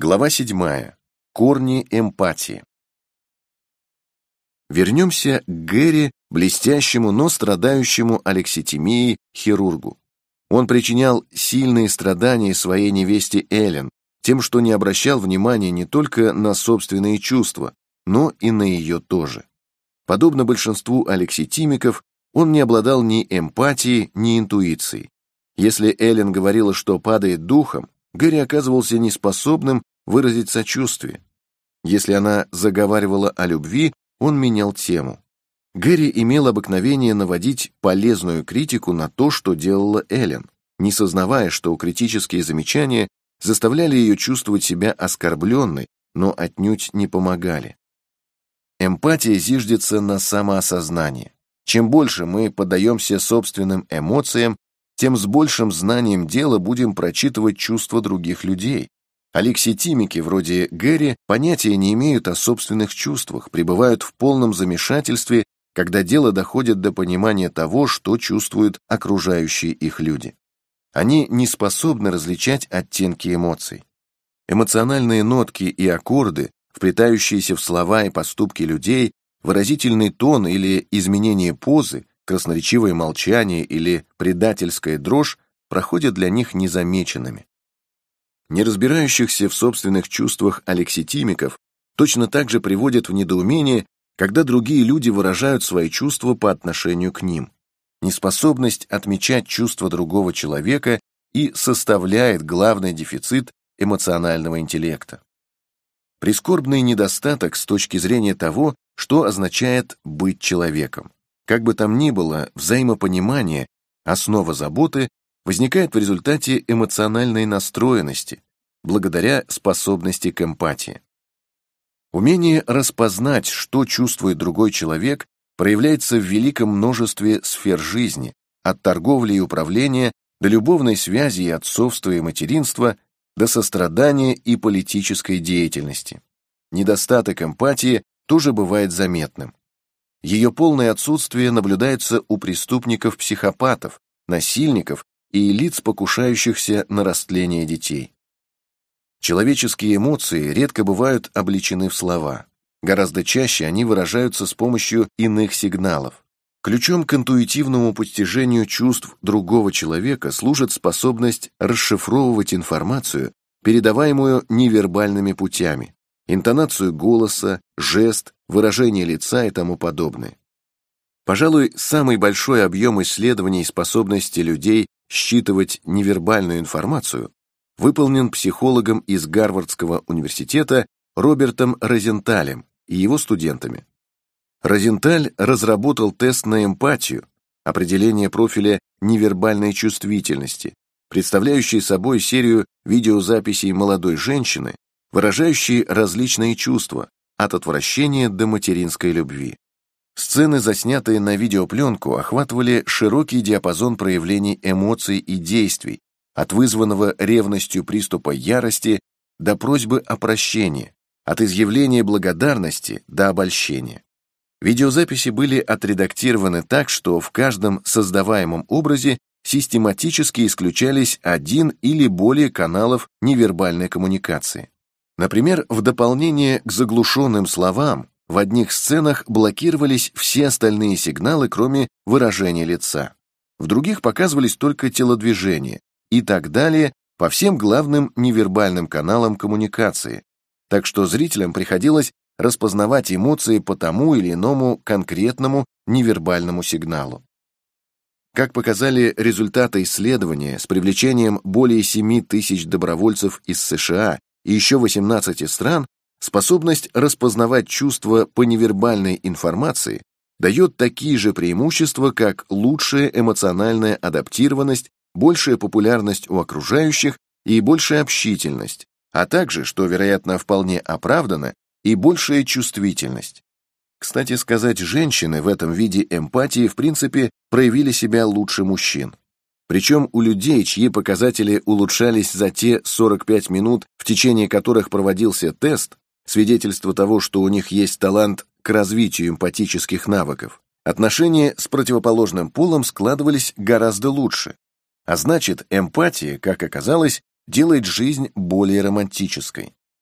Глава 7. Корни эмпатии. Вернемся к Гэри, блестящему, но страдающему алекситимией хирургу. Он причинял сильные страдания своей невесте Эллен тем, что не обращал внимания не только на собственные чувства, но и на ее тоже. Подобно большинству алекситимиков, он не обладал ни эмпатией, ни интуицией. Если Эллен говорила, что падает духом, Гэри оказывался неспособным выразить сочувствие. Если она заговаривала о любви, он менял тему. Гэри имел обыкновение наводить полезную критику на то, что делала Эллен, не сознавая, что критические замечания заставляли ее чувствовать себя оскорбленной, но отнюдь не помогали. Эмпатия зиждется на самоосознании. Чем больше мы поддаемся собственным эмоциям, тем с большим знанием дела будем прочитывать чувства других людей. Алекситимики вроде Гэри понятия не имеют о собственных чувствах, пребывают в полном замешательстве, когда дело доходит до понимания того, что чувствуют окружающие их люди. Они не способны различать оттенки эмоций. Эмоциональные нотки и аккорды, вплетающиеся в слова и поступки людей, выразительный тон или изменение позы, красноречивое молчание или предательская дрожь проходят для них незамеченными. Не разбирающихся в собственных чувствах алекситимиков точно так же приводят в недоумение, когда другие люди выражают свои чувства по отношению к ним. Неспособность отмечать чувства другого человека и составляет главный дефицит эмоционального интеллекта. Прискорбный недостаток с точки зрения того, что означает быть человеком. Как бы там ни было, взаимопонимание, основа заботы, возникает в результате эмоциональной настроенности, благодаря способности к эмпатии. Умение распознать, что чувствует другой человек, проявляется в великом множестве сфер жизни, от торговли и управления до любовной связи и отцовства и материнства, до сострадания и политической деятельности. Недостаток эмпатии тоже бывает заметным. Ее полное отсутствие наблюдается у преступников-психопатов, насильников и лиц, покушающихся на растление детей. Человеческие эмоции редко бывают облечены в слова. Гораздо чаще они выражаются с помощью иных сигналов. Ключом к интуитивному постижению чувств другого человека служит способность расшифровывать информацию, передаваемую невербальными путями, интонацию голоса, жест, выражение лица и тому подобное. Пожалуй, самый большой объем исследований способности людей считывать невербальную информацию выполнен психологом из Гарвардского университета Робертом Розенталем и его студентами. Розенталь разработал тест на эмпатию, определение профиля невербальной чувствительности, представляющий собой серию видеозаписей молодой женщины, выражающие различные чувства, от отвращения до материнской любви. Сцены, заснятые на видеопленку, охватывали широкий диапазон проявлений эмоций и действий, от вызванного ревностью приступа ярости до просьбы о прощении, от изъявления благодарности до обольщения. Видеозаписи были отредактированы так, что в каждом создаваемом образе систематически исключались один или более каналов невербальной коммуникации. Например, в дополнение к заглушенным словам в одних сценах блокировались все остальные сигналы, кроме выражения лица. В других показывались только телодвижения и так далее по всем главным невербальным каналам коммуникации, так что зрителям приходилось распознавать эмоции по тому или иному конкретному невербальному сигналу. Как показали результаты исследования с привлечением более 7 тысяч добровольцев из США и еще 18 стран, способность распознавать чувства по невербальной информации дает такие же преимущества, как лучшая эмоциональная адаптированность, большая популярность у окружающих и большая общительность, а также, что, вероятно, вполне оправдано, и большая чувствительность. Кстати сказать, женщины в этом виде эмпатии в принципе проявили себя лучше мужчин. Причем у людей, чьи показатели улучшались за те 45 минут, в течение которых проводился тест, свидетельство того, что у них есть талант к развитию эмпатических навыков, отношения с противоположным полом складывались гораздо лучше. А значит, эмпатия, как оказалось, делает жизнь более романтической.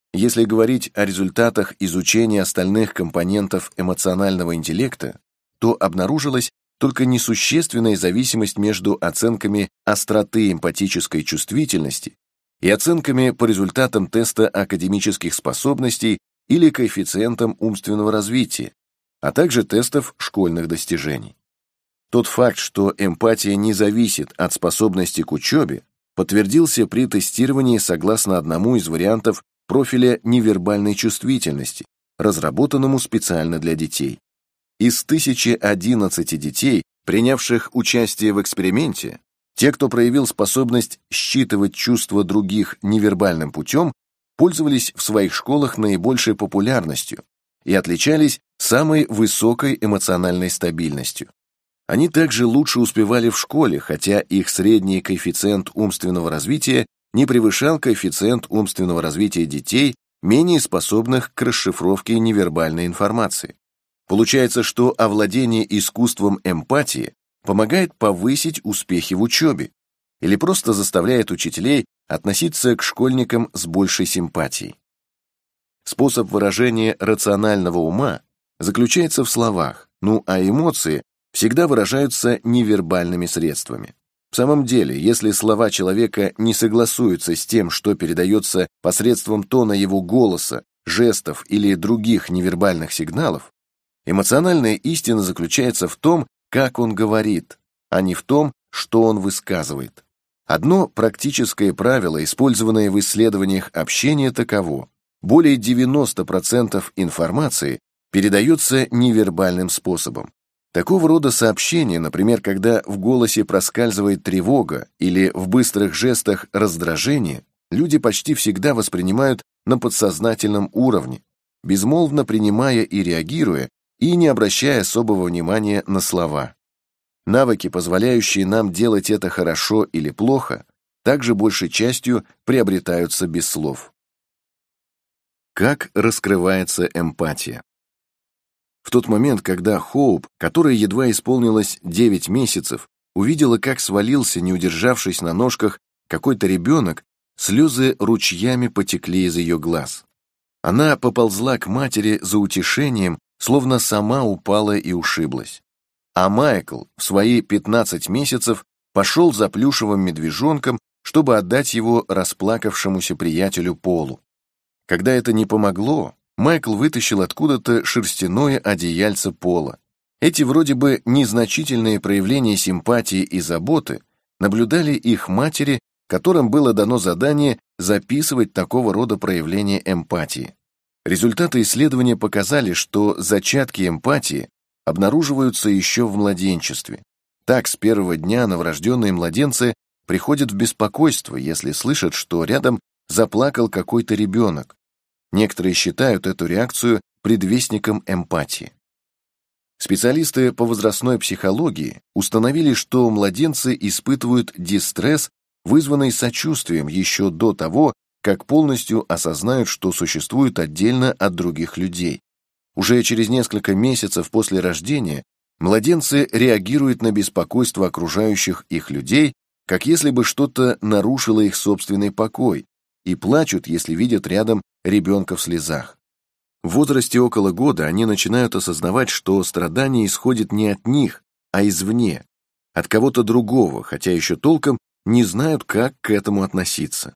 Если говорить о результатах изучения остальных компонентов эмоционального интеллекта, то обнаружилась только несущественная зависимость между оценками остроты эмпатической чувствительности и оценками по результатам теста академических способностей или коэффициентом умственного развития, а также тестов школьных достижений. Тот факт, что эмпатия не зависит от способности к учебе, подтвердился при тестировании согласно одному из вариантов профиля невербальной чувствительности, разработанному специально для детей. Из 1011 детей, принявших участие в эксперименте, те, кто проявил способность считывать чувства других невербальным путем, пользовались в своих школах наибольшей популярностью и отличались самой высокой эмоциональной стабильностью. Они также лучше успевали в школе, хотя их средний коэффициент умственного развития не превышал коэффициент умственного развития детей, менее способных к расшифровке невербальной информации. Получается, что овладение искусством эмпатии помогает повысить успехи в учебе или просто заставляет учителей относиться к школьникам с большей симпатией. Способ выражения рационального ума заключается в словах, а эмоции всегда выражаются невербальными средствами. В самом деле, если слова человека не согласуются с тем, что передается посредством тона его голоса, жестов или других невербальных сигналов, эмоциональная истина заключается в том, как он говорит, а не в том, что он высказывает. Одно практическое правило, использованное в исследованиях общения, таково: более 90% информации передается невербальным способом. Такого рода сообщения, например, когда в голосе проскальзывает тревога или в быстрых жестах раздражение, люди почти всегда воспринимают на подсознательном уровне, безмолвно принимая и реагируя, и не обращая особого внимания на слова. Навыки, позволяющие нам делать это хорошо или плохо, также большей частью приобретаются без слов. Как раскрывается эмпатия? В тот момент, когда Хоуп, которой едва исполнилось 9 месяцев, увидела, как свалился, не удержавшись на ножках, какой-то ребенок, слезы ручьями потекли из ее глаз. Она поползла к матери за утешением, словно сама упала и ушиблась. А Майкл в свои 15 месяцев пошел за плюшевым медвежонком, чтобы отдать его расплакавшемуся приятелю Полу. Когда это не помогло, Майкл вытащил откуда-то шерстяное одеяльце Пола. Эти вроде бы незначительные проявления симпатии и заботы наблюдали их матери, которым было дано задание записывать такого рода проявления эмпатии. Результаты исследования показали, что зачатки эмпатии обнаруживаются еще в младенчестве. Так, с первого дня новорожденные младенцы приходят в беспокойство, если слышат, что рядом заплакал какой-то ребенок. Некоторые считают эту реакцию предвестником эмпатии. Специалисты по возрастной психологии установили, что младенцы испытывают дистресс, вызванный сочувствием еще до того, как полностью осознают, что существуют отдельно от других людей. Уже через несколько месяцев после рождения младенцы реагируют на беспокойство окружающих их людей, как если бы что-то нарушило их собственный покой, и плачут, если видят рядом ребенка в слезах. В возрасте около года они начинают осознавать, что страдание исходит не от них, а извне, от кого-то другого, хотя еще толком не знают, как к этому относиться.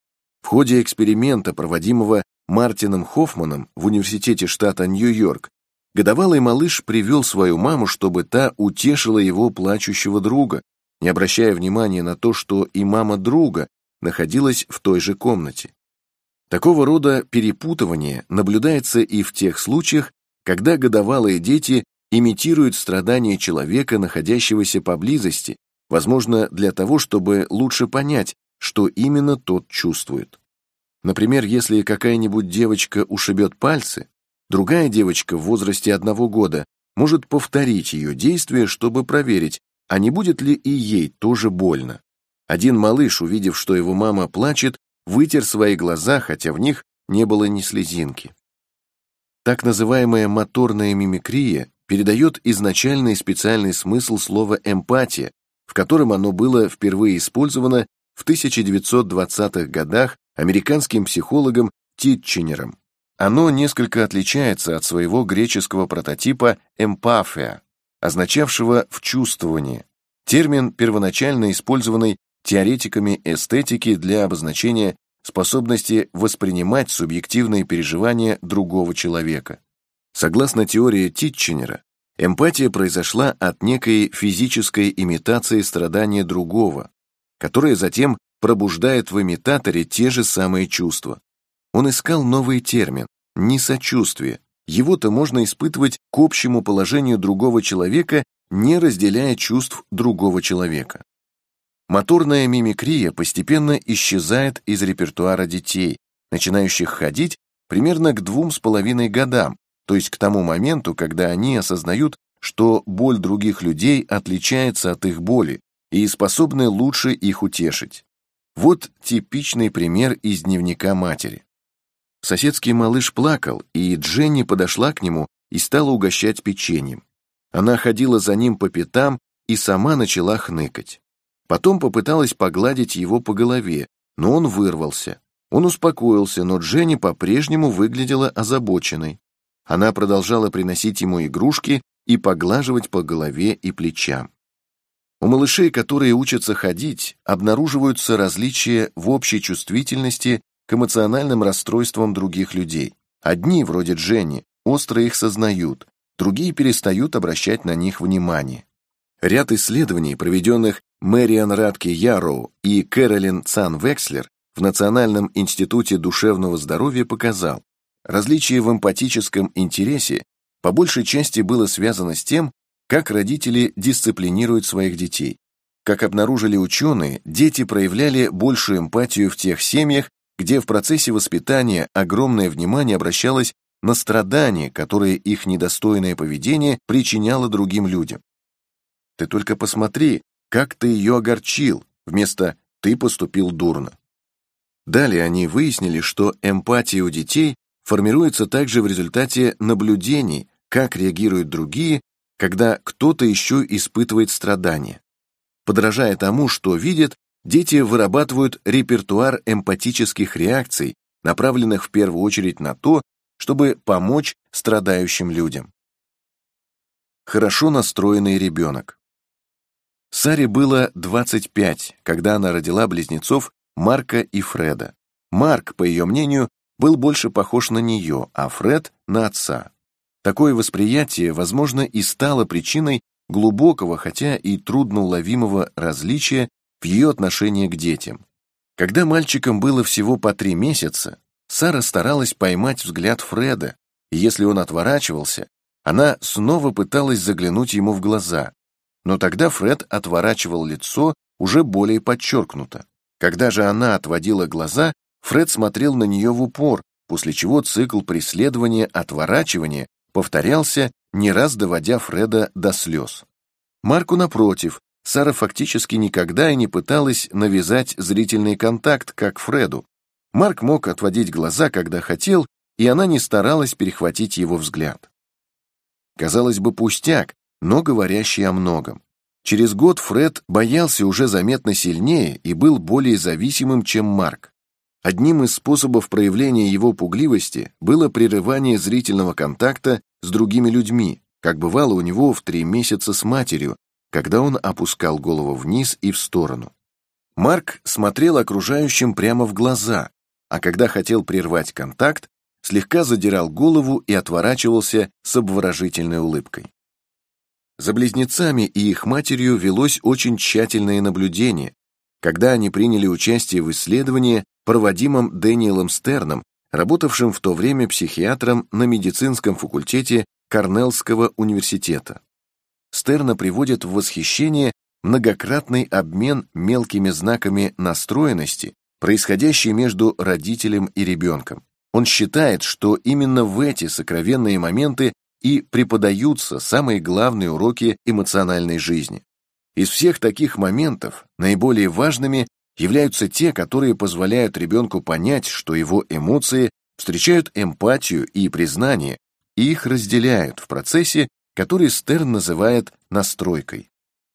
В ходе эксперимента, проводимого Мартином Хоффманом в университете штата Нью-Йорк, годовалый малыш привел свою маму, чтобы та утешила его плачущего друга, не обращая внимания на то, что и мама друга находилась в той же комнате. Такого рода перепутывание наблюдается и в тех случаях, когда годовалые дети имитируют страдания человека, находящегося поблизости, возможно, для того, чтобы лучше понять, что именно тот чувствует. Например, если какая-нибудь девочка ушибет пальцы, другая девочка в возрасте 1 года может повторить ее действия, чтобы проверить, а не будет ли и ей тоже больно. Один малыш, увидев, что его мама плачет, вытер свои глаза, хотя в них не было ни слезинки. Так называемая моторная мимикрия передает изначальный специальный смысл слова «эмпатия», в котором оно было впервые использовано в 1920-х годах американским психологом Титченером. Оно несколько отличается от своего греческого прототипа «эмпафия», означавшего «вчувствование», термин, первоначально использованный теоретиками эстетики для обозначения способности воспринимать субъективные переживания другого человека. Согласно теории Титченера, эмпатия произошла от некой физической имитации страдания другого, которая затем пробуждает в имитаторе те же самые чувства. Он искал новый термин – несочувствие. Его-то можно испытывать к общему положению другого человека, не разделяя чувств другого человека. Моторная мимикрия постепенно исчезает из репертуара детей, начинающих ходить примерно к 2,5 годам, то есть к тому моменту, когда они осознают, что боль других людей отличается от их боли и способны лучше их утешить. Вот типичный пример из дневника матери. Соседский малыш плакал, и Дженни подошла к нему и стала угощать печеньем. Она ходила за ним по пятам и сама начала хныкать. Потом попыталась погладить его по голове, но он вырвался. Он успокоился, но Дженни по-прежнему выглядела озабоченной. Она продолжала приносить ему игрушки и поглаживать по голове и плечам. У малышей, которые учатся ходить, обнаруживаются различия в общей чувствительности к эмоциональным расстройствам других людей. Одни, вроде Дженни, остро их сознают, другие перестают обращать на них внимание. Ряд исследований, проведенных Мэриан Радке Ярроу и Кэролин Цан Векслер в Национальном институте душевного здоровья показал, различие в эмпатическом интересе по большей части было связано с тем, как родители дисциплинируют своих детей. Как обнаружили ученые, дети проявляли большую эмпатию в тех семьях, где в процессе воспитания огромное внимание обращалось на страдания, которые их недостойное поведение причиняло другим людям. «Ты только посмотри, как ты ее огорчил», вместо «ты поступил дурно». Далее они выяснили, что эмпатия у детей формируется также в результате наблюдений, как реагируют другие, когда кто-то еще испытывает страдания. Подражая тому, что видят, дети вырабатывают репертуар эмпатических реакций, направленных в первую очередь на то, чтобы помочь страдающим людям. Хорошо настроенный ребенок. Саре было 25, когда она родила близнецов Марка и Фреда. Марк, по ее мнению, был больше похож на нее, а Фред — на отца. Такое восприятие, возможно, и стало причиной глубокого, хотя и трудноуловимого различия в ее отношении к детям. Когда мальчикам было всего по 3 месяца, Сара старалась поймать взгляд Фреда, и если он отворачивался, она снова пыталась заглянуть ему в глаза, но тогда Фред отворачивал лицо уже более подчеркнуто. Когда же она отводила глаза, Фред смотрел на нее в упор, после чего цикл преследования-отворачивания повторялся, не раз доводя Фреда до слез. Марку, напротив, Сара фактически никогда и не пыталась навязать зрительный контакт, как Фреду. Марк мог отводить глаза, когда хотел, и она не старалась перехватить его взгляд. Казалось бы, пустяк, но говорящий о многом. Через год Фред боялся уже заметно сильнее и был более зависимым, чем Марк. Одним из способов проявления его пугливости было прерывание зрительного контакта с другими людьми, как бывало у него в 3 месяца с матерью, когда он опускал голову вниз и в сторону. Марк смотрел окружающим прямо в глаза, а когда хотел прервать контакт, слегка задирал голову и отворачивался с обворожительной улыбкой. За близнецами и их матерью велось очень тщательное наблюдение, когда они приняли участие в исследовании, проводимом Дэниелом Стерном, работавшим в то время психиатром на медицинском факультете Корнеллского университета. Стерна приводит в восхищение многократный обмен мелкими знаками настроенности, происходящий между родителем и ребенком. Он считает, что именно в эти сокровенные моменты и преподаются самые главные уроки эмоциональной жизни. Из всех таких моментов наиболее важными являются те, которые позволяют ребенку понять, что его эмоции встречают эмпатию и признание, и их разделяют в процессе, который Стерн называет настройкой.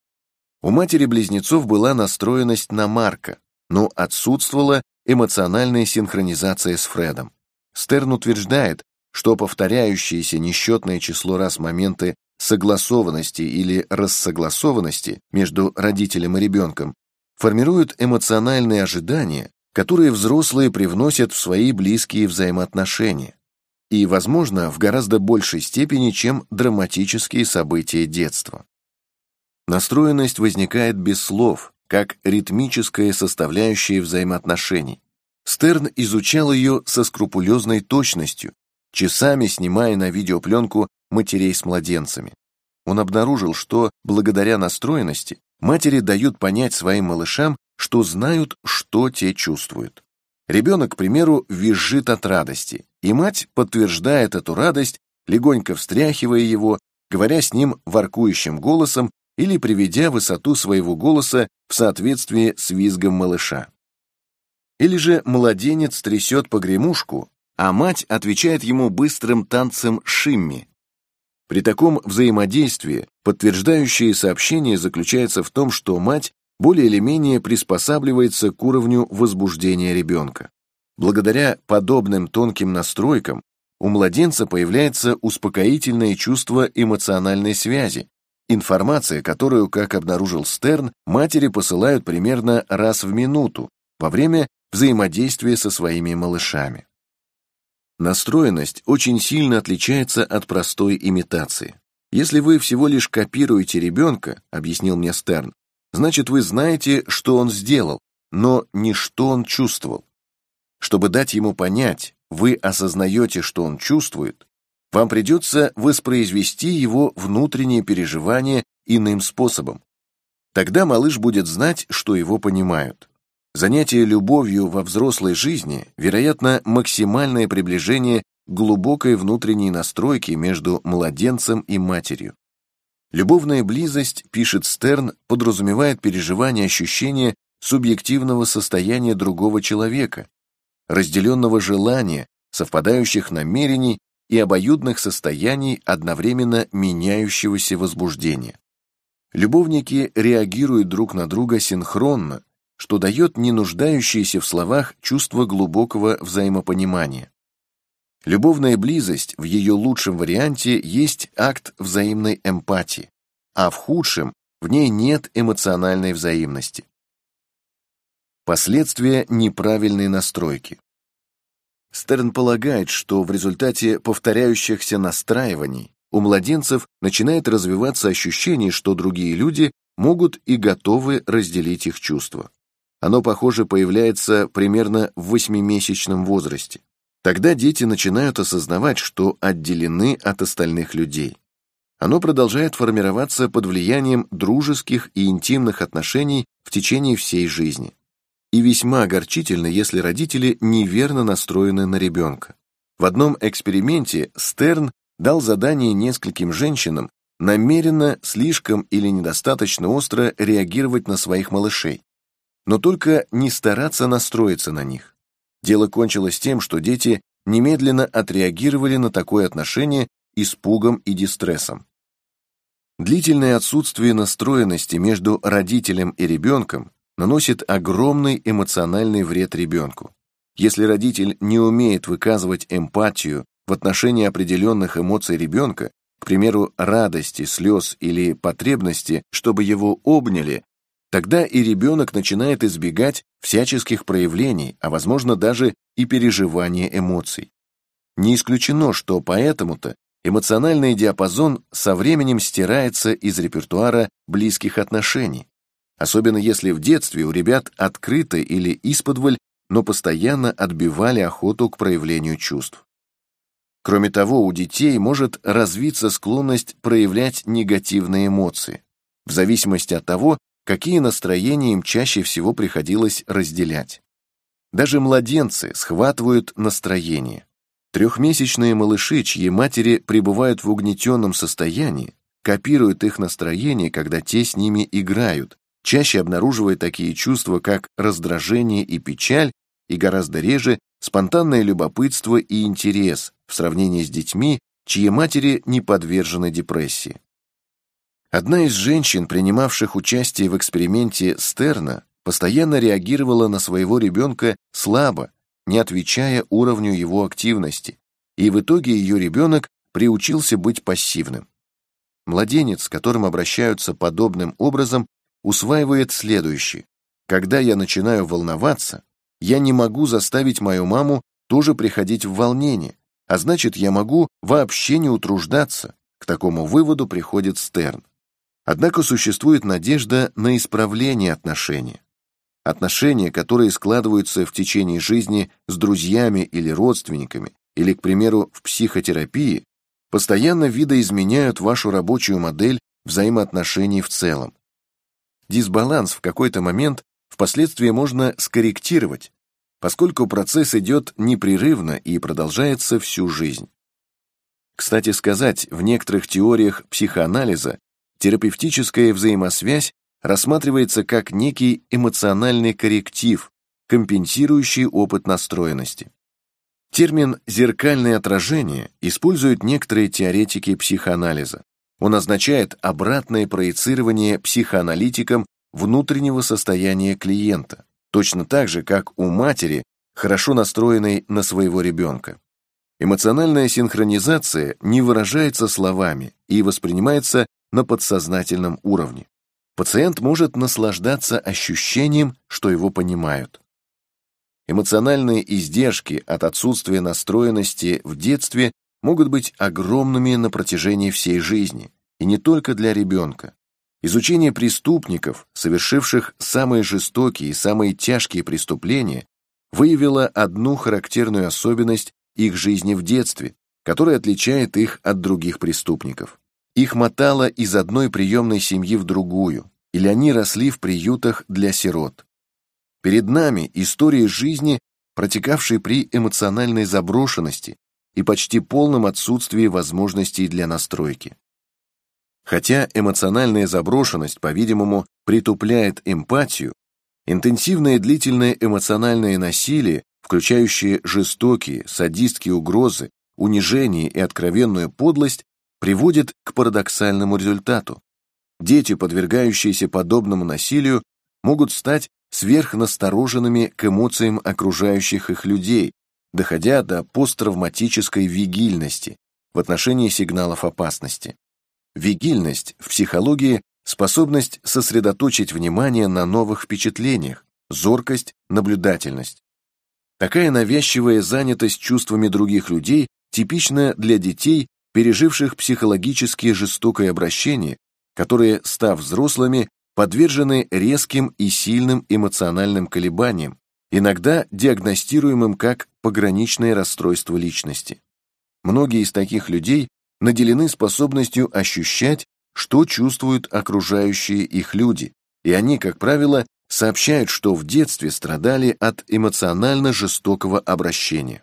У матери близнецов была настроенность на Марка, но отсутствовала эмоциональная синхронизация с Фредом. Стерн утверждает, что повторяющееся несчетное число раз моменты согласованности или рассогласованности между родителем и ребенком формируют эмоциональные ожидания, которые взрослые привносят в свои близкие взаимоотношения, и, возможно, в гораздо большей степени, чем драматические события детства. Настроенность возникает без слов, как ритмическая составляющая взаимоотношений. Стерн изучал ее со скрупулезной точностью, часами снимая на видеопленку матерей с младенцами. Он обнаружил, что, благодаря настроенности, матери дают понять своим малышам, что знают, что те чувствуют. Ребенок, к примеру, визжит от радости, и мать подтверждает эту радость, легонько встряхивая его, говоря с ним воркующим голосом или приведя высоту своего голоса в соответствии с визгом малыша. Или же младенец трясет погремушку, а мать отвечает ему быстрым танцем шимми. При таком взаимодействии подтверждающее сообщение заключается в том, что мать более или менее приспосабливается к уровню возбуждения ребенка. Благодаря подобным тонким настройкам у младенца появляется успокоительное чувство эмоциональной связи, информация, которую, как обнаружил Стерн, матери посылают примерно раз в минуту во время взаимодействия со своими малышами. Настроенность очень сильно отличается от простой имитации. Если вы всего лишь копируете ребенка, объяснил мне Стерн, значит, вы знаете, что он сделал, но не что он чувствовал. Чтобы дать ему понять, вы осознаете, что он чувствует, вам придется воспроизвести его внутренние переживания иным способом. Тогда малыш будет знать, что его понимают. Занятие любовью во взрослой жизни, вероятно, максимальное приближение к глубокой внутренней настройке между младенцем и матерью. Любовная близость, пишет Стерн, подразумевает переживание ощущения субъективного состояния другого человека, разделенного желания, совпадающих намерений и обоюдных состояний одновременно меняющегося возбуждения. Любовники реагируют друг на друга синхронно, что дает не нуждающееся в словах чувство глубокого взаимопонимания. Любовная близость в ее лучшем варианте есть акт взаимной эмпатии, а в худшем в ней нет эмоциональной взаимности. Последствия неправильной настройки. Стерн полагает, что в результате повторяющихся настраиваний у младенцев начинает развиваться ощущение, что другие люди могут и готовы разделить их чувства. Оно, похоже, появляется примерно в 8-месячном возрасте. Тогда дети начинают осознавать, что отделены от остальных людей. Оно продолжает формироваться под влиянием дружеских и интимных отношений в течение всей жизни. И весьма огорчительно, если родители неверно настроены на ребенка. В одном эксперименте Стерн дал задание нескольким женщинам намеренно слишком или недостаточно остро реагировать на своих малышей, но только не стараться настроиться на них. Дело кончилось тем, что дети немедленно отреагировали на такое отношение испугом и дистрессом. Длительное отсутствие настроенности между родителем и ребенком наносит огромный эмоциональный вред ребенку. Если родитель не умеет выказывать эмпатию в отношении определенных эмоций ребенка, к примеру, радости, слез или потребности, чтобы его обняли, тогда и ребенок начинает избегать всяческих проявлений, а возможно даже и переживания эмоций. Не исключено, что поэтому-то эмоциональный диапазон со временем стирается из репертуара близких отношений, особенно если в детстве у ребят открыто или исподволь, но постоянно отбивали охоту к проявлению чувств. Кроме того, у детей может развиться склонность проявлять негативные эмоции, в зависимости от того, какие настроения им чаще всего приходилось разделять. Даже младенцы схватывают настроение. 3-месячные малыши, чьи матери пребывают в угнетенном состоянии, копируют их настроение, когда те с ними играют, чаще обнаруживая такие чувства, как раздражение и печаль, и гораздо реже спонтанное любопытство и интерес в сравнении с детьми, чьи матери не подвержены депрессии. Одна из женщин, принимавших участие в эксперименте Стерна, постоянно реагировала на своего ребенка слабо, не отвечая уровню его активности, и в итоге ее ребенок приучился быть пассивным. Младенец, с которым обращаются подобным образом, усваивает следующее: когда я начинаю волноваться, я не могу заставить мою маму тоже приходить в волнение, а значит, я могу вообще не утруждаться. К такому выводу приходит Стерн. Однако существует надежда на исправление отношений. Отношения, которые складываются в течение жизни с друзьями или родственниками, или, к примеру, в психотерапии, постоянно видоизменяют вашу рабочую модель взаимоотношений в целом. Дисбаланс в какой-то момент впоследствии можно скорректировать, поскольку процесс идет непрерывно и продолжается всю жизнь. Кстати сказать, в некоторых теориях психоанализа терапевтическая взаимосвязь рассматривается как некий эмоциональный корректив, компенсирующий опыт настроенности. Термин «зеркальное отражение» используют некоторые теоретики психоанализа. Он означает обратное проецирование психоаналитиком внутреннего состояния клиента, точно так же, как у матери, хорошо настроенной на своего ребенка. Эмоциональная синхронизация не выражается словами и воспринимается на подсознательном уровне. Пациент может наслаждаться ощущением, что его понимают. Эмоциональные издержки от отсутствия настроенности в детстве могут быть огромными на протяжении всей жизни, и не только для ребенка. Изучение преступников, совершивших самые жестокие и самые тяжкие преступления, выявило одну характерную особенность их жизни в детстве, которая отличает их от других преступников. Их мотало из одной приемной семьи в другую, или они росли в приютах для сирот. Перед нами история жизни, протекавшей при эмоциональной заброшенности и почти полном отсутствии возможностей для настройки. Хотя эмоциональная заброшенность, по-видимому, притупляет эмпатию, интенсивное и длительное эмоциональное насилие, включающее жестокие, садистские угрозы, унижение и откровенную подлость, приводит к парадоксальному результату. Дети, подвергающиеся подобному насилию, могут стать сверхнастороженными к эмоциям окружающих их людей, доходя до посттравматической вигильности в отношении сигналов опасности. Вигильность в психологии – способность сосредоточить внимание на новых впечатлениях, зоркость, наблюдательность. Такая навязчивая занятость чувствами других людей типична для детей, переживших психологически жестокое обращение, которые, став взрослыми, подвержены резким и сильным эмоциональным колебаниям, иногда диагностируемым как пограничное расстройство личности. Многие из таких людей наделены способностью ощущать, что чувствуют окружающие их люди, и они, как правило, сообщают, что в детстве страдали от эмоционально жестокого обращения.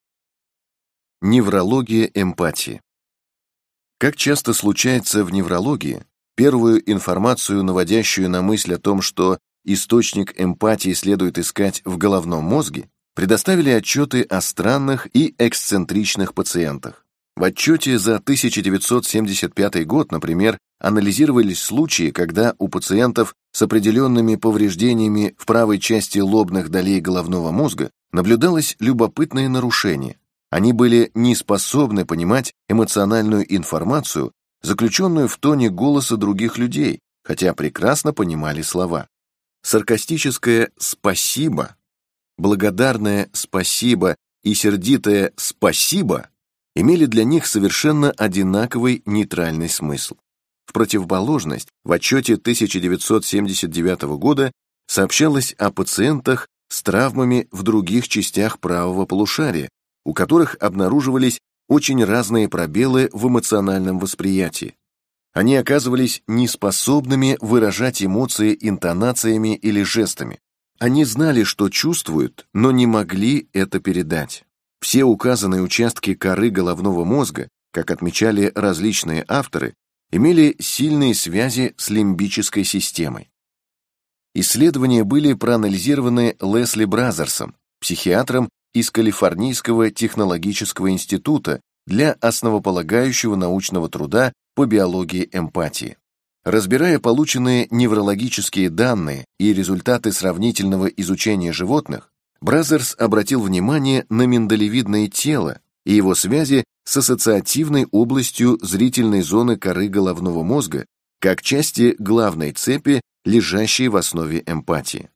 Неврология эмпатии. Как часто случается в неврологии, первую информацию, наводящую на мысль о том, что источник эмпатии следует искать в головном мозге, предоставили отчеты о странных и эксцентричных пациентах. В отчете за 1975 год, например, анализировались случаи, когда у пациентов с определенными повреждениями в правой части лобных долей головного мозга наблюдалось любопытное нарушение. Они были не способны понимать эмоциональную информацию, заключенную в тоне голоса других людей, хотя прекрасно понимали слова. Саркастическое «спасибо», благодарное «спасибо» и сердитое «спасибо» имели для них совершенно одинаковый нейтральный смысл. В противоположность, в отчете 1979 года сообщалось о пациентах с травмами в других частях правого полушария, у которых обнаруживались очень разные пробелы в эмоциональном восприятии. Они оказывались неспособными выражать эмоции интонациями или жестами. Они знали, что чувствуют, но не могли это передать. Все указанные участки коры головного мозга, как отмечали различные авторы, имели сильные связи с лимбической системой. Исследования были проанализированы Лесли Бразерсом, психиатром из Калифорнийского технологического института для основополагающего научного труда по биологии эмпатии. Разбирая полученные неврологические данные и результаты сравнительного изучения животных, Бразерс обратил внимание на миндалевидное тело и его связи с ассоциативной областью зрительной зоны коры головного мозга как части главной цепи, лежащей в основе эмпатии.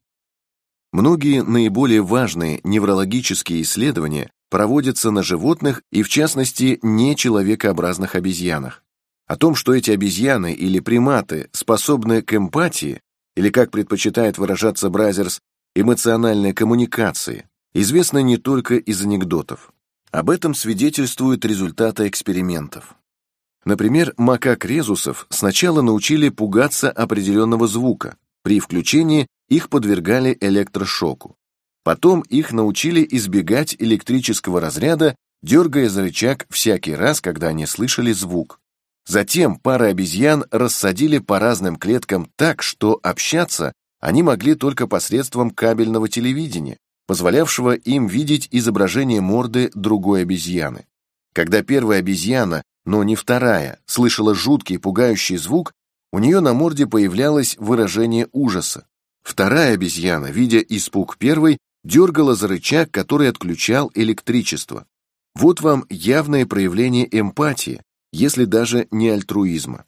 Многие наиболее важные неврологические исследования проводятся на животных и, в частности, нечеловекообразных обезьянах. О том, что эти обезьяны или приматы способны к эмпатии, или, как предпочитает выражаться Бразерс, эмоциональной коммуникации, известно не только из анекдотов. Об этом свидетельствуют результаты экспериментов. Например, макак-резусов сначала научили пугаться определенного звука. При включении их подвергали электрошоку. Потом их научили избегать электрического разряда, дергая за рычаг всякий раз, когда они слышали звук. Затем пары обезьян рассадили по разным клеткам так, что общаться они могли только посредством кабельного телевидения, позволявшего им видеть изображение морды другой обезьяны. Когда первая обезьяна, но не вторая, слышала жуткий пугающий звук, у нее на морде появлялось выражение ужаса. Вторая обезьяна, видя испуг первой, дергала за рычаг, который отключал электричество. Вот вам явное проявление эмпатии, если даже не альтруизма.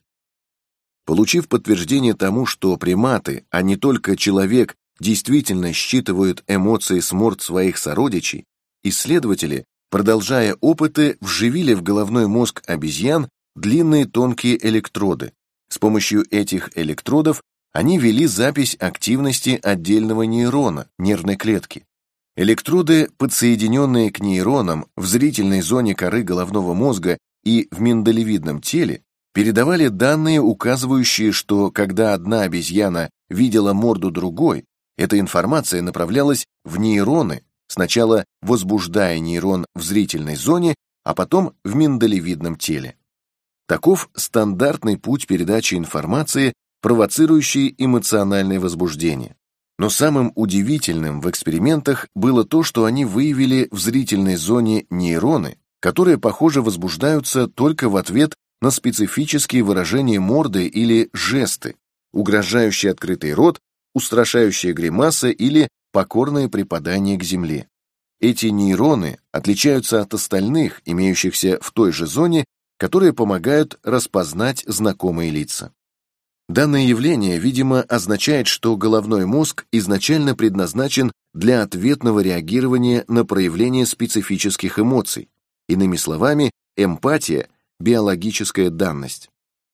Получив подтверждение тому, что приматы, а не только человек, действительно считывают эмоции с морд своих сородичей, исследователи, продолжая опыты, вживили в головной мозг обезьян длинные тонкие электроды. С помощью этих электродов они вели запись активности отдельного нейрона, нервной клетки. Электроды, подсоединенные к нейронам в зрительной зоне коры головного мозга и в миндалевидном теле, передавали данные, указывающие, что когда одна обезьяна видела морду другой, эта информация направлялась в нейроны, сначала возбуждая нейрон в зрительной зоне, а потом в миндалевидном теле. Таков стандартный путь передачи информации, провоцирующий эмоциональное возбуждение. Но самым удивительным в экспериментах было то, что они выявили в зрительной зоне нейроны, которые, похоже, возбуждаются только в ответ на специфические выражения морды или жесты, угрожающий открытый рот, устрашающая гримаса или покорное припадание к земле. Эти нейроны отличаются от остальных, имеющихся в той же зоне, которые помогают распознать знакомые лица. Данное явление, видимо, означает, что головной мозг изначально предназначен для ответного реагирования на проявление специфических эмоций. Иными словами, эмпатия – биологическая данность.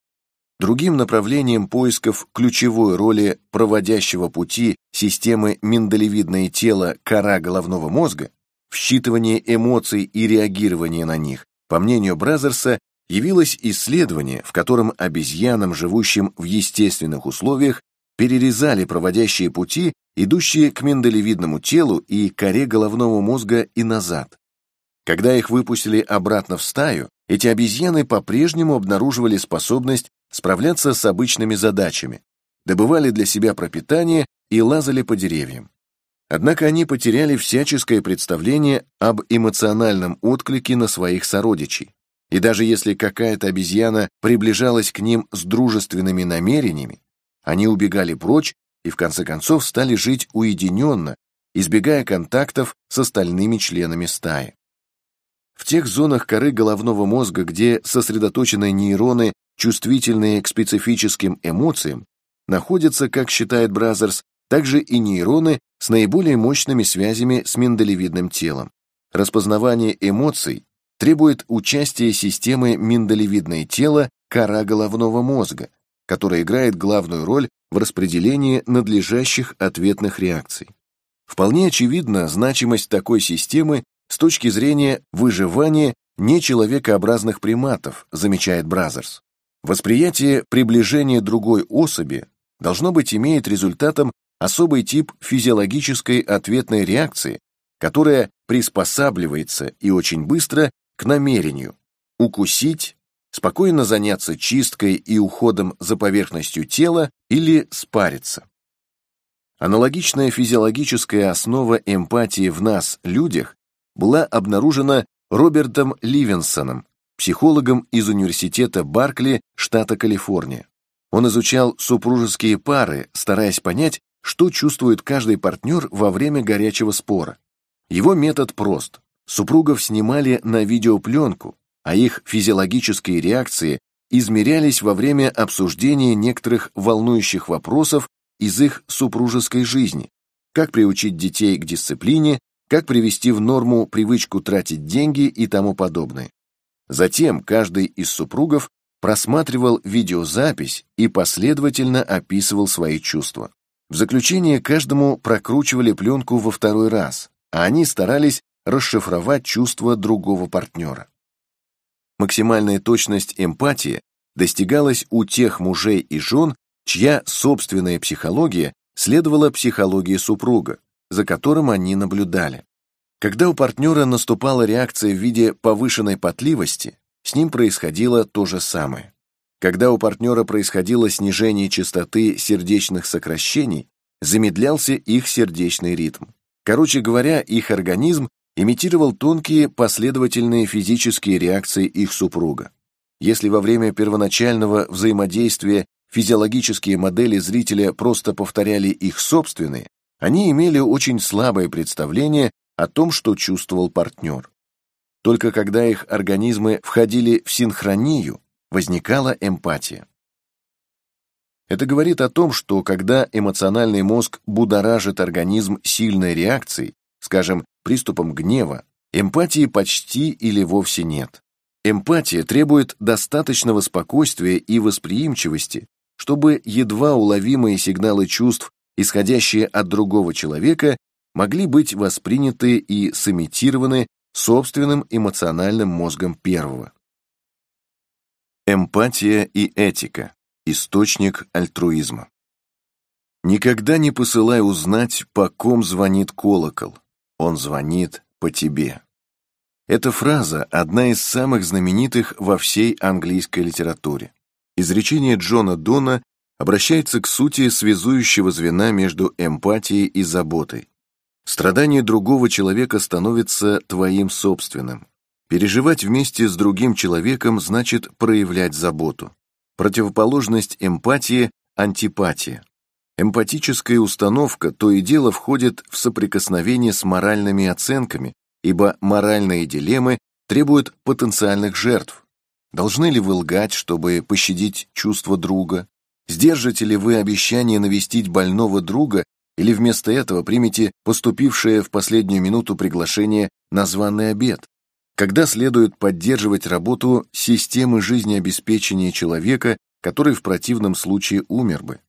Другим направлением поисков ключевой роли проводящего пути системы миндалевидное тело кора головного мозга, считывание эмоций и реагирование на них, по мнению Бразерса, явилось исследование, в котором обезьянам, живущим в естественных условиях, перерезали проводящие пути, идущие к миндалевидному телу и коре головного мозга и назад. Когда их выпустили обратно в стаю, эти обезьяны по-прежнему обнаруживали способность справляться с обычными задачами, добывали для себя пропитание и лазали по деревьям. Однако они потеряли всяческое представление об эмоциональном отклике на своих сородичей. И даже если какая-то обезьяна приближалась к ним с дружественными намерениями, они убегали прочь и в конце концов стали жить уединенно, избегая контактов с остальными членами стаи. В тех зонах коры головного мозга, где сосредоточены нейроны, чувствительные к специфическим эмоциям, находятся, как считает Бразерс, также и нейроны с наиболее мощными связями с миндалевидным телом. Распознавание эмоций требует участия системы миндалевидное тело кора головного мозга, которая играет главную роль в распределении надлежащих ответных реакций. Вполне очевидна значимость такой системы с точки зрения выживания нечеловекообразных приматов, замечает Бразерс. Восприятие приближения другой особи должно быть имеет результатом особый тип физиологической ответной реакции, которая приспосабливается и очень быстро к намерению укусить, спокойно заняться чисткой и уходом за поверхностью тела или спариться. Аналогичная физиологическая основа эмпатии в нас, людях, была обнаружена Робертом Ливинсоном, психологом из университета Баркли, штата Калифорния. Он изучал супружеские пары, стараясь понять, что чувствует каждый партнер во время горячего спора. Его метод прост. Супругов снимали на видеопленку, а их физиологические реакции измерялись во время обсуждения некоторых волнующих вопросов из их супружеской жизни. Как приучить детей к дисциплине, как привести в норму привычку тратить деньги и тому подобное. Затем каждый из супругов просматривал видеозапись и последовательно описывал свои чувства. В заключение каждому прокручивали пленку во второй раз, а они старались расшифровать чувства другого партнера. Максимальная точность эмпатии достигалась у тех мужей и жен, чья собственная психология следовала психологии супруга, за которым они наблюдали. Когда у партнера наступала реакция в виде повышенной потливости, с ним происходило то же самое. Когда у партнера происходило снижение частоты сердечных сокращений, замедлялся их сердечный ритм. Короче говоря, их организм имитировал тонкие последовательные физические реакции их супруга. Если во время первоначального взаимодействия физиологические модели зрителя просто повторяли их собственные, они имели очень слабое представление о том, что чувствовал партнер. Только когда их организмы входили в синхронию, возникала эмпатия. Это говорит о том, что когда эмоциональный мозг будоражит организм сильной реакцией, скажем, приступом гнева, эмпатии почти или вовсе нет. Эмпатия требует достаточного спокойствия и восприимчивости, чтобы едва уловимые сигналы чувств, исходящие от другого человека, могли быть восприняты и сымитированы собственным эмоциональным мозгом первого. Эмпатия и этика. Источник альтруизма. Никогда не посылай узнать, по ком звонит колокол. Он звонит по тебе. Эта фраза – одна из самых знаменитых во всей английской литературе. Изречение Джона Дона обращается к сути связующего звена между эмпатией и заботой. Страдание другого человека становится твоим собственным. Переживать вместе с другим человеком значит проявлять заботу. Противоположность эмпатии – антипатия. Эмпатическая установка то и дело входит в соприкосновение с моральными оценками, ибо моральные дилеммы требуют потенциальных жертв. Должны ли вы лгать, чтобы пощадить чувства друга? Сдержите ли вы обещание навестить больного друга, или вместо этого примете поступившее в последнюю минуту приглашение на званый обед? Когда следует поддерживать работу системы жизнеобеспечения человека, который в противном случае умер бы?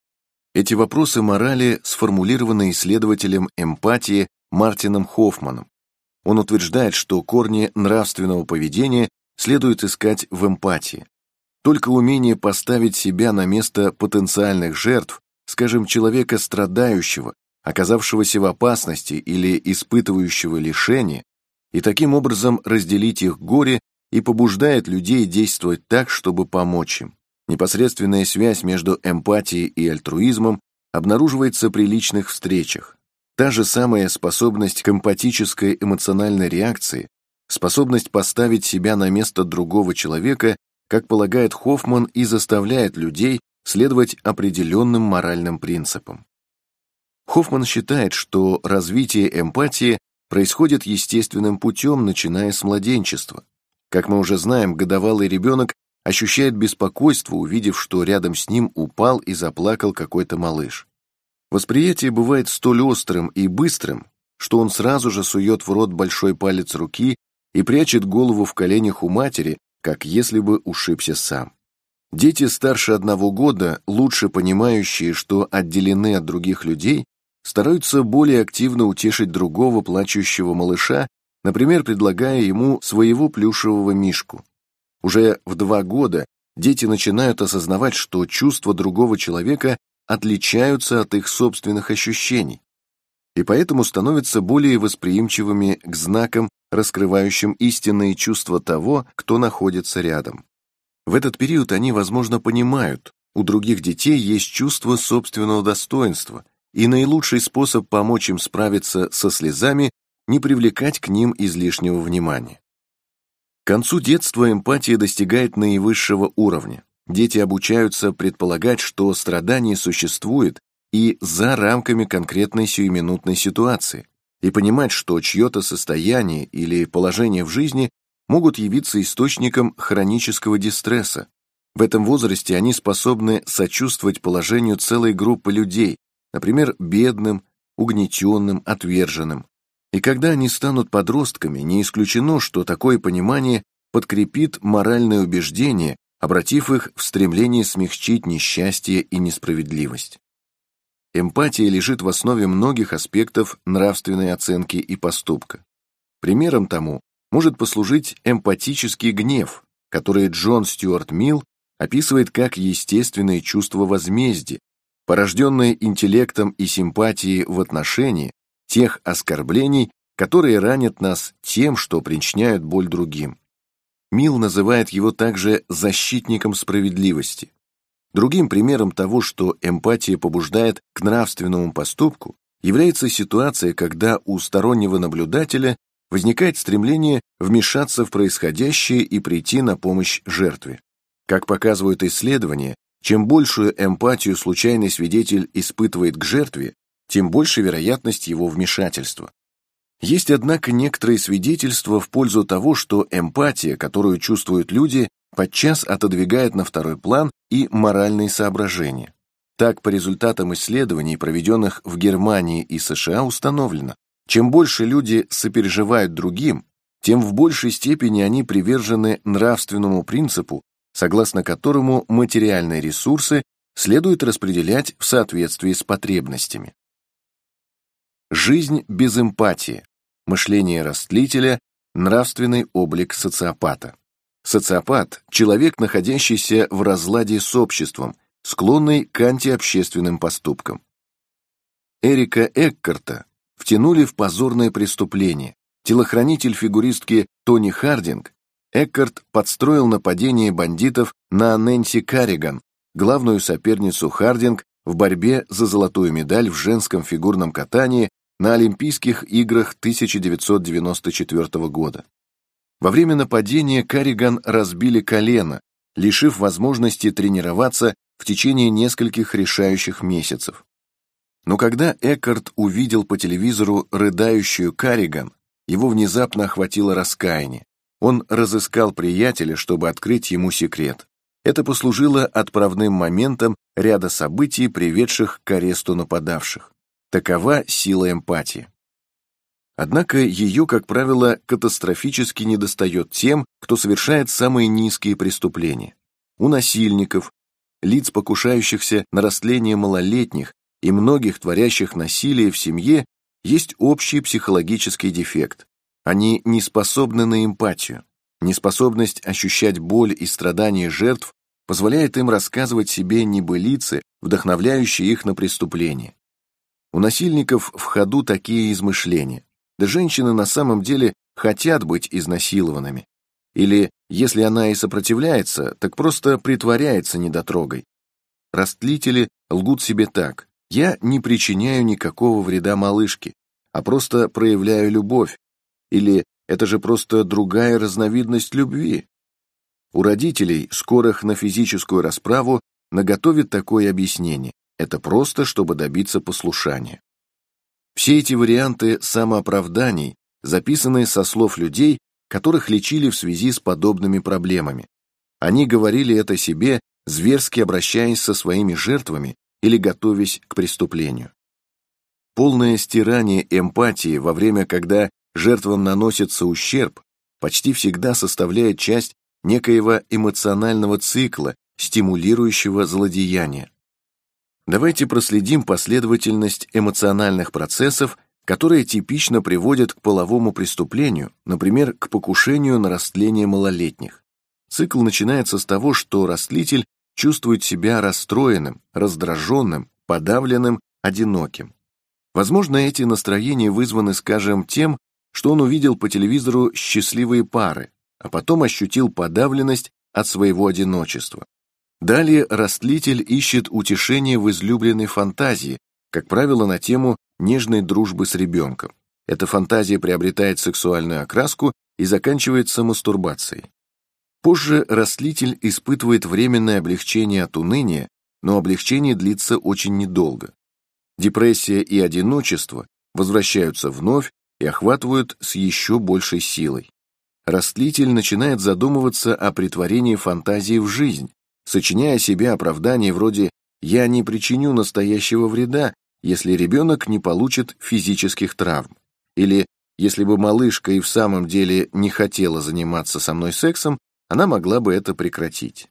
Эти вопросы морали сформулированы исследователем эмпатии Мартином Хоффманом. Он утверждает, что корни нравственного поведения следует искать в эмпатии. Только умение поставить себя на место потенциальных жертв, скажем, человека страдающего, оказавшегося в опасности или испытывающего лишение, и таким образом разделить их горе, и побуждает людей действовать так, чтобы помочь им. Непосредственная связь между эмпатией и альтруизмом обнаруживается при личных встречах. Та же самая способность к эмпатической эмоциональной реакции, способность поставить себя на место другого человека, как полагает Хоффман, и заставляет людей следовать определенным моральным принципам. Хоффман считает, что развитие эмпатии происходит естественным путем, начиная с младенчества. Как мы уже знаем, годовалый ребенок ощущает беспокойство, увидев, что рядом с ним упал и заплакал какой-то малыш. Восприятие бывает столь острым и быстрым, что он сразу же сует в рот большой палец руки и прячет голову в коленях у матери, как если бы ушибся сам. Дети старше 1 года, лучше понимающие, что отделены от других людей, стараются более активно утешить другого плачущего малыша, например, предлагая ему своего плюшевого мишку. Уже в 2 года дети начинают осознавать, что чувства другого человека отличаются от их собственных ощущений, и поэтому становятся более восприимчивыми к знакам, раскрывающим истинные чувства того, кто находится рядом. В этот период они, возможно, понимают, у других детей есть чувство собственного достоинства, и наилучший способ помочь им справиться со слезами – не привлекать к ним излишнего внимания. К концу детства эмпатия достигает наивысшего уровня. Дети обучаются предполагать, что страдание существует и за рамками конкретной сиюминутной ситуации. и понимать, что чье-то состояние или положение в жизни могут явиться источником хронического дистресса. В этом возрасте они способны сочувствовать положению целой группы людей, например, бедным, угнетенным, отверженным. И когда они станут подростками, не исключено, что такое понимание подкрепит моральное убеждение, обратив их в стремление смягчить несчастье и несправедливость. Эмпатия лежит в основе многих аспектов нравственной оценки и поступка. Примером тому может послужить эмпатический гнев, который Джон Стюарт Милл описывает как естественное чувство возмездия, порожденное интеллектом и симпатией в отношении тех оскорблений, которые ранят нас тем, что причиняют боль другим. Милл называет его также защитником справедливости. Другим примером того, что эмпатия побуждает к нравственному поступку, является ситуация, когда у стороннего наблюдателя возникает стремление вмешаться в происходящее и прийти на помощь жертве. Как показывают исследования, чем большую эмпатию случайный свидетель испытывает к жертве, тем больше вероятность его вмешательства. Есть, однако, некоторые свидетельства в пользу того, что эмпатия, которую чувствуют люди, подчас отодвигает на второй план и моральные соображения. Так, по результатам исследований, проведенных в Германии и США, установлено, чем больше люди сопереживают другим, тем в большей степени они привержены нравственному принципу, согласно которому материальные ресурсы следует распределять в соответствии с потребностями. Жизнь без эмпатии. Мышление растлителя, нравственный облик социопата. Социопат – человек, находящийся в разладе с обществом, склонный к антиобщественным поступкам. Эрика Эккарта втянули в позорное преступление. Телохранитель фигуристки Тони Хардинг, Эккарт подстроил нападение бандитов на Нэнси Карриган, главную соперницу Хардинг в борьбе за золотую медаль в женском фигурном катании на Олимпийских играх 1994 года. Во время нападения Карриган разбили колено, лишив возможности тренироваться в течение нескольких решающих месяцев. Но когда Эккарт увидел по телевизору рыдающую Карриган, его внезапно охватило раскаяние. Он разыскал приятеля, чтобы открыть ему секрет. Это послужило отправным моментом ряда событий, приведших к аресту нападавших. Такова сила эмпатии. Однако ее, как правило, катастрофически недостает тем, кто совершает самые низкие преступления. У насильников, лиц, покушающихся на растление малолетних и многих творящих насилие в семье, есть общий психологический дефект. Они не способны на эмпатию. Неспособность ощущать боль и страдания жертв позволяет им рассказывать себе небылицы, вдохновляющие их на преступление. У насильников в ходу такие измышления. Да женщины на самом деле хотят быть изнасилованными. Или, если она и сопротивляется, так просто притворяется недотрогой. Растлители лгут себе так: «Я не причиняю никакого вреда малышке, а просто проявляю любовь». Или «это же просто другая разновидность любви». У родителей, скорых на физическую расправу, наготове такое объяснение: это просто, чтобы добиться послушания. Все эти варианты самооправданий записаны со слов людей, которых лечили в связи с подобными проблемами. Они говорили это себе, зверски обращаясь со своими жертвами или готовясь к преступлению. Полное стирание эмпатии во время, когда жертвам наносится ущерб, почти всегда составляет часть некоего эмоционального цикла, стимулирующего злодеяние. Давайте проследим последовательность эмоциональных процессов, которые типично приводят к половому преступлению, например, к покушению на растление малолетних. Цикл начинается с того, что растлитель чувствует себя расстроенным, раздраженным, подавленным, одиноким. Возможно, эти настроения вызваны, скажем, тем, что он увидел по телевизору счастливые пары, а потом ощутил подавленность от своего одиночества. Далее растлитель ищет утешение в излюбленной фантазии, как правило, на тему нежной дружбы с ребенком. Эта фантазия приобретает сексуальную окраску и заканчивается мастурбацией. Позже растлитель испытывает временное облегчение от уныния, но облегчение длится очень недолго. Депрессия и одиночество возвращаются вновь и охватывают с еще большей силой. Растлитель начинает задумываться о претворении фантазии в жизнь, сочиняя себе оправдания вроде «я не причиню настоящего вреда, если ребенок не получит физических травм», или «если бы малышка и в самом деле не хотела заниматься со мной сексом, она могла бы это прекратить».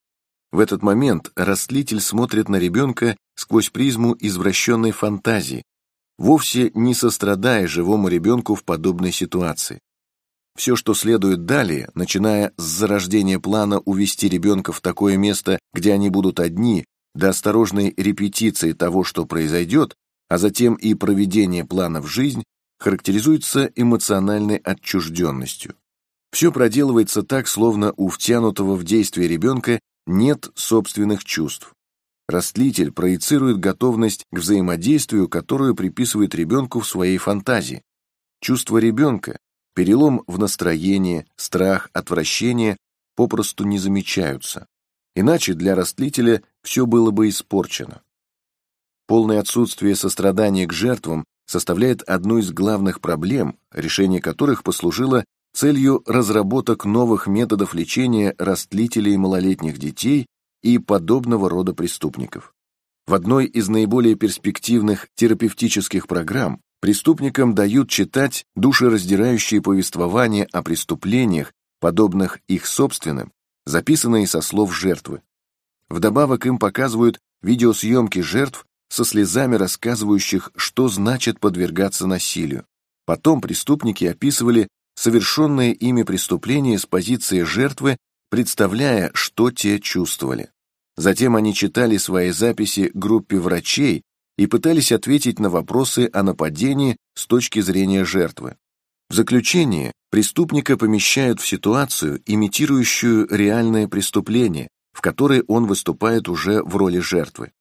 В этот момент растлитель смотрит на ребенка сквозь призму извращенной фантазии, вовсе не сострадая живому ребенку в подобной ситуации. Все, что следует далее, начиная с зарождения плана увести ребенка в такое место, где они будут одни, до осторожной репетиции того, что произойдет, а затем и проведения плана в жизнь, характеризуется эмоциональной отчужденностью. Все проделывается так, словно у втянутого в действие ребенка нет собственных чувств. Растлитель проецирует готовность к взаимодействию, которую приписывает ребенку в своей фантазии. Чувства ребенка, перелом в настроении, страх, отвращение попросту не замечаются. Иначе для растлителя все было бы испорчено. Полное отсутствие сострадания к жертвам составляет одну из главных проблем, решение которых послужило целью разработок новых методов лечения растлителей малолетних детей и подобного рода преступников. В одной из наиболее перспективных терапевтических программ преступникам дают читать душераздирающие повествования о преступлениях, подобных их собственным, записанные со слов жертвы. Вдобавок им показывают видеосъемки жертв со слезами рассказывающих, что значит подвергаться насилию. Потом преступники описывали совершенные ими преступления с позиции жертвы, представляя, что те чувствовали. Затем они читали свои записи группе врачей и пытались ответить на вопросы о нападении с точки зрения жертвы. В заключение преступника помещают в ситуацию, имитирующую реальное преступление, в которой он выступает уже в роли жертвы.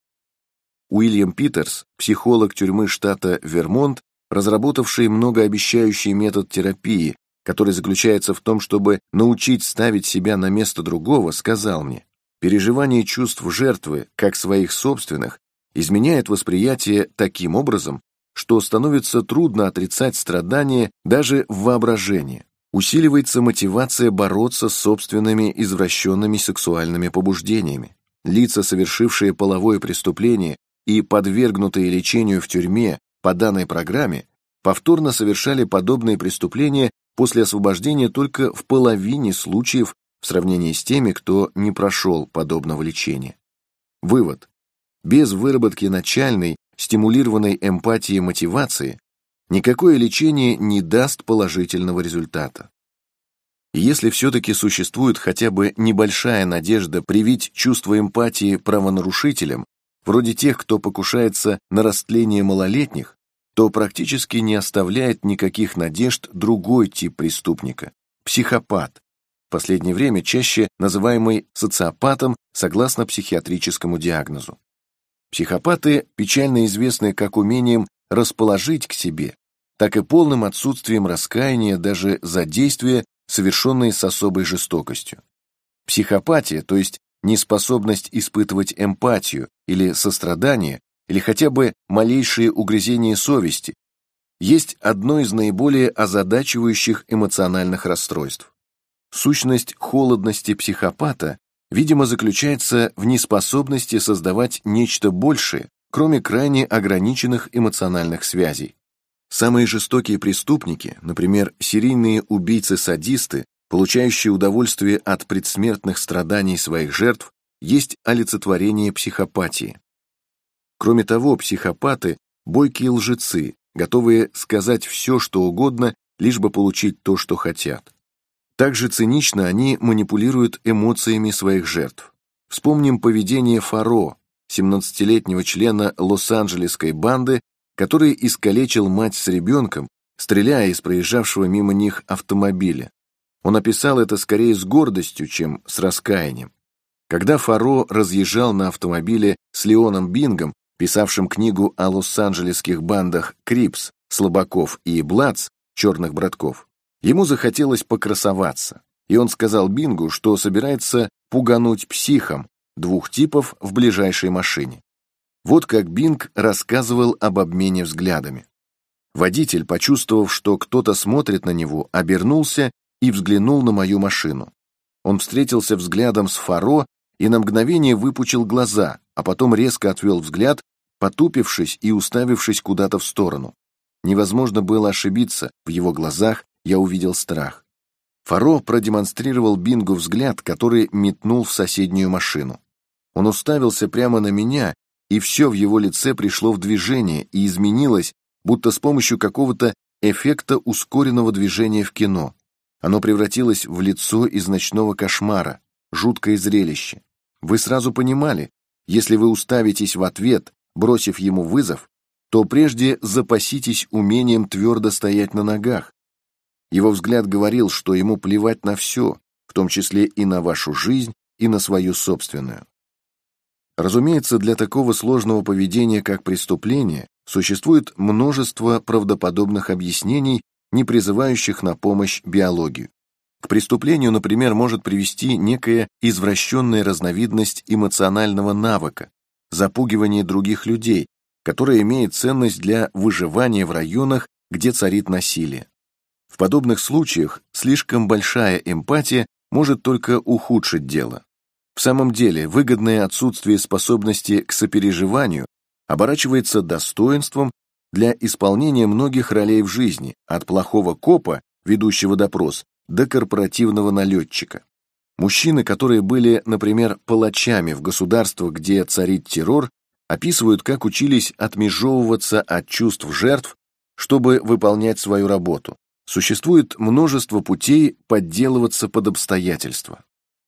Уильям Питерс, психолог тюрьмы штата Вермонт, разработавший многообещающий метод терапии, который заключается в том, чтобы научить ставить себя на место другого, сказал мне: «Переживание чувств жертвы, как своих собственных, изменяет восприятие таким образом, что становится трудно отрицать страдания даже в воображении. Усиливается мотивация бороться с собственными извращенными сексуальными побуждениями. Лица, совершившие половое преступление и подвергнутые лечению в тюрьме по данной программе, повторно совершали подобные преступления после освобождения только в половине случаев в сравнении с теми, кто не прошел подобного лечения». Вывод. Без выработки начальной, стимулированной эмпатии и мотивации никакое лечение не даст положительного результата. Если все-таки существует хотя бы небольшая надежда привить чувство эмпатии правонарушителям, вроде тех, кто покушается на растление малолетних, то практически не оставляет никаких надежд другой тип преступника – психопат, в последнее время чаще называемый социопатом согласно психиатрическому диагнозу. Психопаты печально известны как умением расположить к себе, так и полным отсутствием раскаяния даже за действия, совершенные с особой жестокостью. Психопатия, то есть неспособность испытывать эмпатию или сострадание, или хотя бы малейшие угрызения совести, есть одно из наиболее озадачивающих эмоциональных расстройств. Сущность холодности психопата, видимо, заключается в неспособности создавать нечто большее, кроме крайне ограниченных эмоциональных связей. Самые жестокие преступники, например, серийные убийцы-садисты, получающие удовольствие от предсмертных страданий своих жертв, есть олицетворение психопатии. Кроме того, психопаты – бойкие лжецы, готовые сказать все, что угодно, лишь бы получить то, что хотят. Также цинично они манипулируют эмоциями своих жертв. Вспомним поведение Фаро, 17-летнего члена Лос-Анджелесской банды, который искалечил мать с ребенком, стреляя из проезжавшего мимо них автомобиля. Он описал это скорее с гордостью, чем с раскаянием. Когда Фаро разъезжал на автомобиле с Леоном Бингом, писавшим книгу о лос-анджелесских бандах Крипс, Слабаков и Бладс, черных братков, ему захотелось покрасоваться, и он сказал Бингу, что собирается пугануть психом, двух типов в ближайшей машине. Вот как Бинг рассказывал об обмене взглядами. Водитель, почувствовав, что кто-то смотрит на него, обернулся и взглянул на мою машину. Он встретился взглядом с Фаро и на мгновение выпучил глаза, а потом резко отвел взгляд, потупившись и уставившись куда-то в сторону. Невозможно было ошибиться, в его глазах я увидел страх. Фаро продемонстрировал Бингу взгляд, который метнул в соседнюю машину. Он уставился прямо на меня, и все в его лице пришло в движение и изменилось, будто с помощью какого-то эффекта ускоренного движения в кино. Оно превратилось в лицо из ночного кошмара, жуткое зрелище. Вы сразу понимали, если вы уставитесь в ответ, бросив ему вызов, то прежде запаситесь умением твердо стоять на ногах. Его взгляд говорил, что ему плевать на все, в том числе и на вашу жизнь, и на свою собственную. Разумеется, для такого сложного поведения, как преступление, существует множество правдоподобных объяснений, не призывающих на помощь биологию. К преступлению, например, может привести некая извращенная разновидность эмоционального навыка, запугивание других людей, которое имеет ценность для выживания в районах, где царит насилие. В подобных случаях слишком большая эмпатия может только ухудшить дело. В самом деле, выгодное отсутствие способности к сопереживанию оборачивается достоинством для исполнения многих ролей в жизни, от плохого копа, ведущего допрос, до корпоративного налетчика. Мужчины, которые были, например, палачами в государствах, где царит террор, описывают, как учились отмежевываться от чувств жертв, чтобы выполнять свою работу. Существует множество путей подделываться под обстоятельства.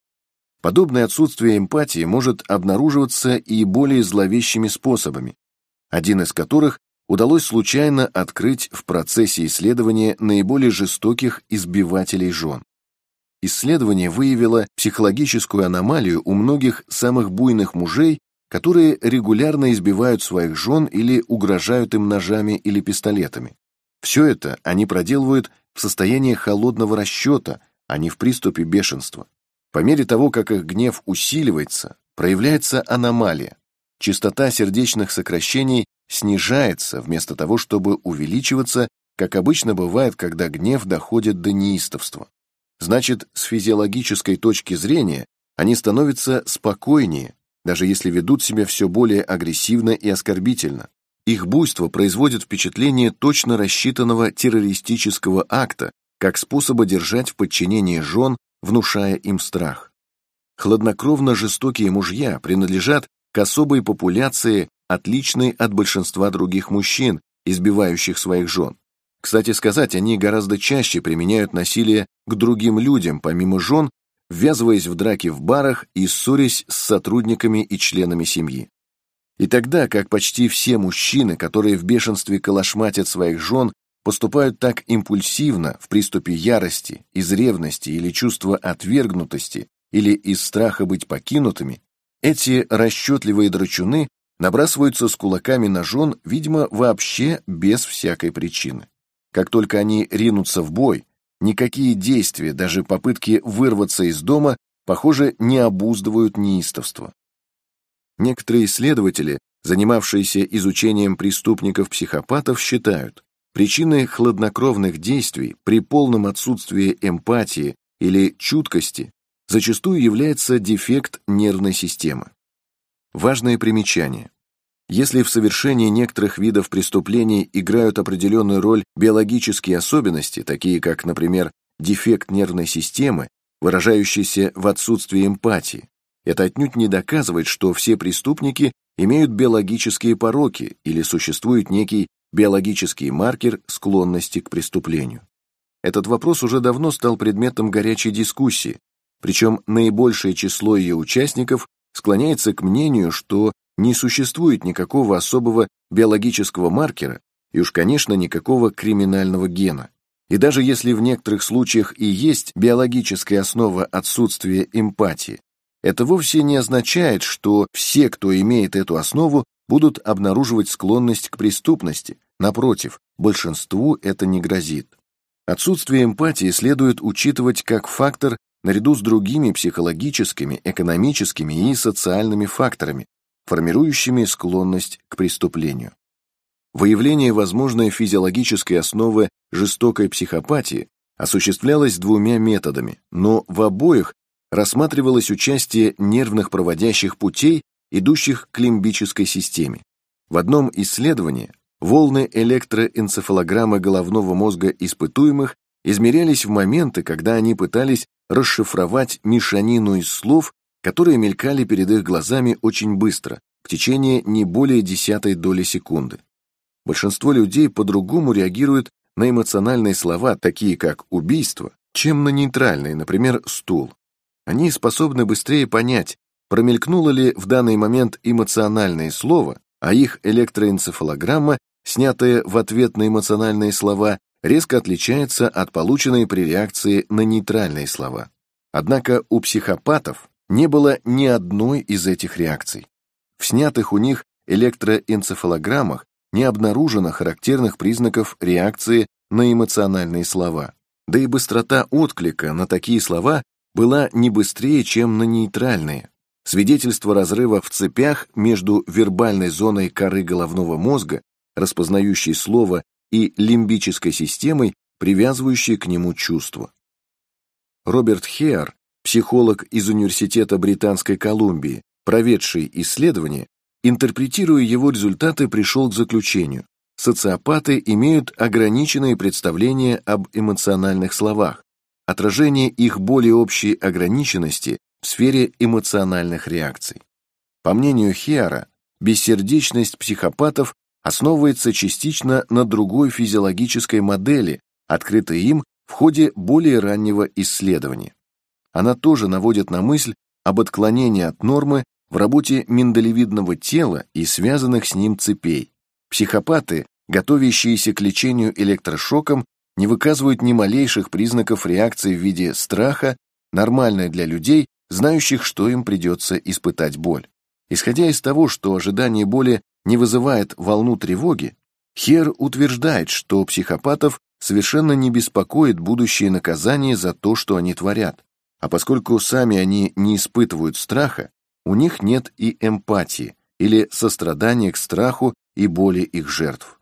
Подобное отсутствие эмпатии может обнаруживаться и более зловещими способами, один из которых удалось случайно открыть в процессе исследования наиболее жестоких избивателей жен. Исследование выявило психологическую аномалию у многих самых буйных мужей, которые регулярно избивают своих жен или угрожают им ножами или пистолетами. Все это они проделывают в состоянии холодного расчета, а не в приступе бешенства. По мере того, как их гнев усиливается, проявляется аномалия. Частота сердечных сокращений снижается вместо того, чтобы увеличиваться, как обычно бывает, когда гнев доходит до неистовства. Значит, с физиологической точки зрения они становятся спокойнее, даже если ведут себя все более агрессивно и оскорбительно. Их буйство производит впечатление точно рассчитанного террористического акта, как способа держать в подчинении жен, внушая им страх. Хладнокровно жестокие мужья принадлежат к особой популяции, отличной от большинства других мужчин, избивающих своих жен. Кстати сказать, они гораздо чаще применяют насилие к другим людям, помимо жен, ввязываясь в драки в барах и ссорясь с сотрудниками и членами семьи. И тогда, как почти все мужчины, которые в бешенстве колошматят своих жен, поступают так импульсивно, в приступе ярости, из ревности или чувства отвергнутости, или из страха быть покинутыми, эти расчетливые драчуны набрасываются с кулаками на жен, видимо, вообще без всякой причины. Как только они ринутся в бой, никакие действия, даже попытки вырваться из дома, похоже, не обуздывают неистовство. Некоторые исследователи, занимавшиеся изучением преступников-психопатов, считают, причиной хладнокровных действий при полном отсутствии эмпатии или чуткости зачастую является дефект нервной системы. Важное примечание. Если в совершении некоторых видов преступлений играют определенную роль биологические особенности, такие как, например, дефект нервной системы, выражающийся в отсутствии эмпатии, это отнюдь не доказывает, что все преступники имеют биологические пороки или существует некий биологический маркер склонности к преступлению. Этот вопрос уже давно стал предметом горячей дискуссии, причем наибольшее число ее участников склоняется к мнению, что не существует никакого особого биологического маркера и уж, конечно, никакого криминального гена. И даже если в некоторых случаях и есть биологическая основа отсутствия эмпатии, это вовсе не означает, что все, кто имеет эту основу, будут обнаруживать склонность к преступности. Напротив, большинству это не грозит. Отсутствие эмпатии следует учитывать как фактор наряду с другими психологическими, экономическими и социальными факторами, формирующими склонность к преступлению. Выявление возможной физиологической основы жестокой психопатии осуществлялось двумя методами, но в обоих рассматривалось участие нервных проводящих путей, идущих к лимбической системе. В одном исследовании волны электроэнцефалограммы головного мозга испытуемых измерялись в моменты, когда они пытались расшифровать мешанину из слов, которые мелькали перед их глазами очень быстро, в течение не более 0,1 доли секунды. Большинство людей по-другому реагируют на эмоциональные слова, такие как «убийство», чем на нейтральные, например, «стул». Они способны быстрее понять, промелькнуло ли в данный момент эмоциональное слово, а их электроэнцефалограмма, снятая в ответ на эмоциональные слова, резко отличается от полученной при реакции на нейтральные слова. Однако у психопатов не было ни одной из этих реакций. В снятых у них электроэнцефалограммах не обнаружено характерных признаков реакции на эмоциональные слова. Да и быстрота отклика на такие слова была не быстрее, чем на нейтральные. Свидетельство разрыва в цепях между вербальной зоной коры головного мозга, распознающей слово, и лимбической системой, привязывающей к нему чувства. Роберт Хеар, психолог из Университета Британской Колумбии, проведший исследование, интерпретируя его результаты, пришел к заключению: социопаты имеют ограниченные представления об эмоциональных словах, отражение их более общей ограниченности в сфере эмоциональных реакций. По мнению Хеара, бессердечность психопатов основывается частично на другой физиологической модели, открытой им в ходе более раннего исследования. Она тоже наводит на мысль об отклонении от нормы в работе миндалевидного тела и связанных с ним цепей. Психопаты, готовящиеся к лечению электрошоком, не выказывают ни малейших признаков реакции в виде страха, нормальной для людей, знающих, что им придется испытать боль. Исходя из того, что ожидание боли не вызывает волну тревоги, Хеар утверждает, что психопатов совершенно не беспокоит будущее наказание за то, что они творят, а поскольку сами они не испытывают страха, у них нет и эмпатии или сострадания к страху и боли их жертв.